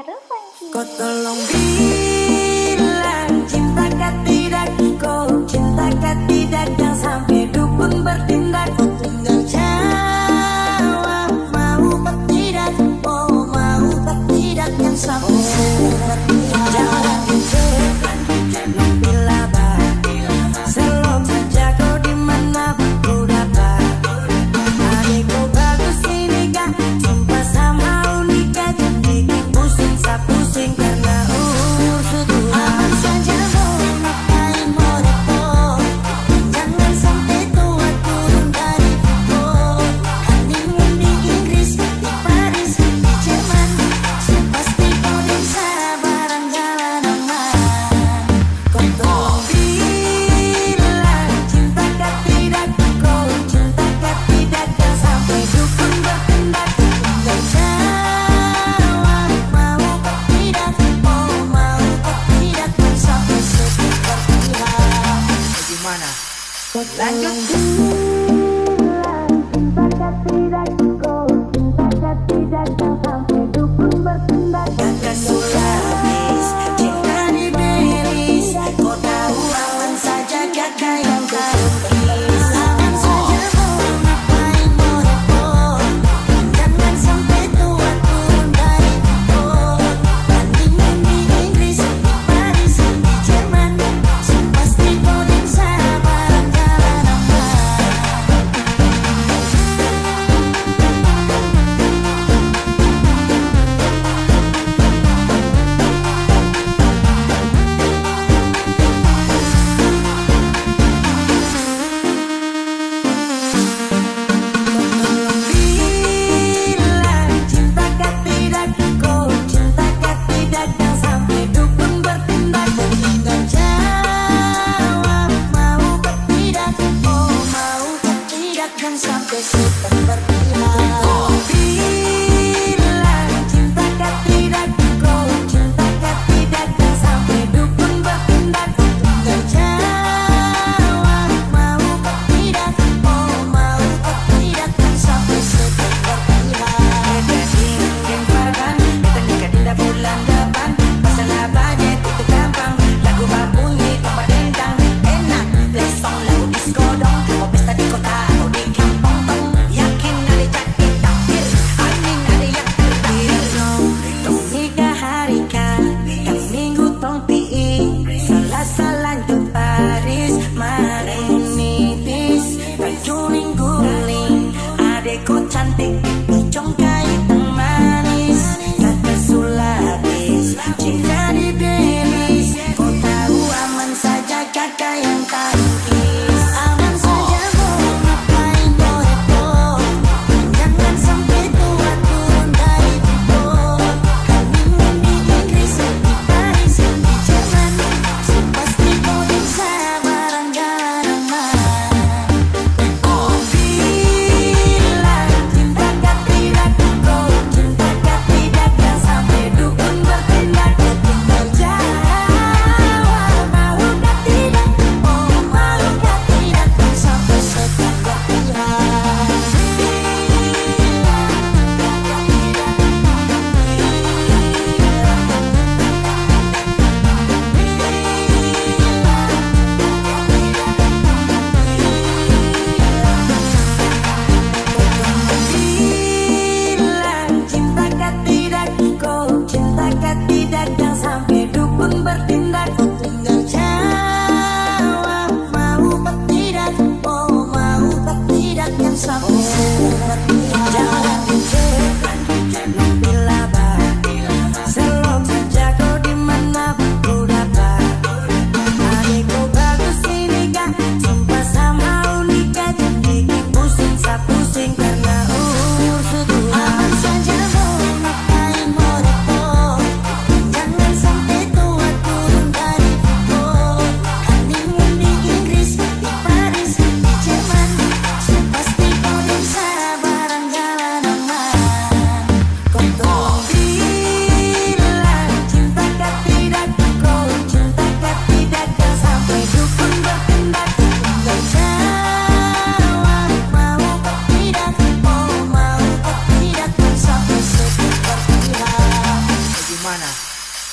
baru Panji. Kau tolong bilang cintakah tidak, kau cintakah tidak, jangan sampai dukun bertindak. Kau tinggal jawab mau atau tidak, oh mau atau tidak, yang sampai seperti jangan dicekan bila selom saja kau dimana aku dapat. Adikku bagus ini kan, sumpah sama unika, jadi pusing pusing karena Tuhan saja mau ngapain mau repot. Jangan sampai tua turun dari foto. Honeymoon di Inggris, di Paris, di Jerman, pasti kau bisa.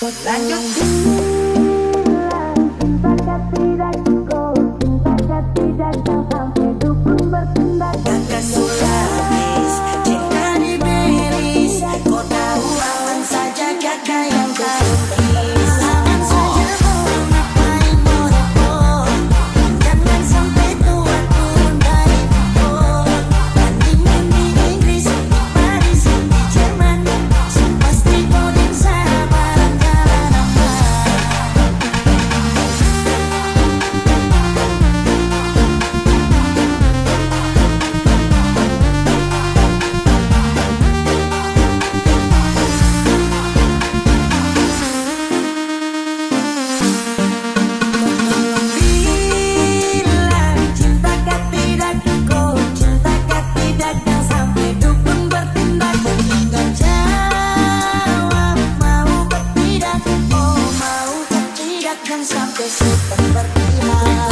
Lanjut. Cinta tidak cukup, cinta tidak sampai dukun bertindak. Kagak sulapis, cinta dibelis. Kau tahu aman saja kagak yang terpilih. Aman saja mau ngapain mau repot. Jangan sampai tua turun dari pohon. Bandingin di Inggris, di Paris, di Jerman. Pasti kau dan sabaran jalan aman. Bilang cintakah tidak, kau cintakah tidak, dan sampai dukun bertindak. Gak jawab mau ke tidak, oh mau ke tidak, dan sampai setan berpihak.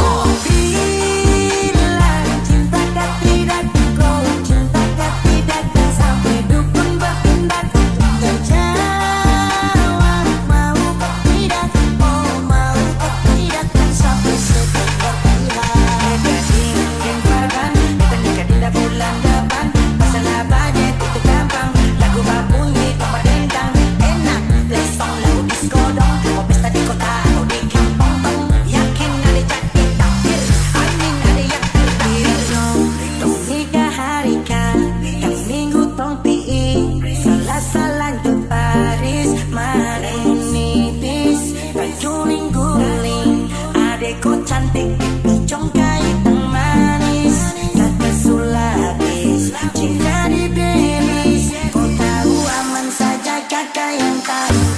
Bilang cintakah tidak, kau cintakah tidak, dan sampai dukun bertindak. Gak jawab mau ke tidak, oh mau ke tidak, dan sampai setan berpihak. Gading yang farban, nikah dinda bulan depan. Masalah budget itu gampang, lagu babunyi tempat dendang. Enak, play song lagu disco dong. Mau pesta di kota atau di kampung tong. Yakin ada jadi takdir, amin ada yang tertakdir. Tong nikah hari kan, yang minggu tong pi. Selasa lanjut Paris, malam nipis. Kajuling guling, adekku cantik dipicong kait tang manis. Kata sulapis, cinta dibelis. Kau tahu aman saja kakak yang tahu.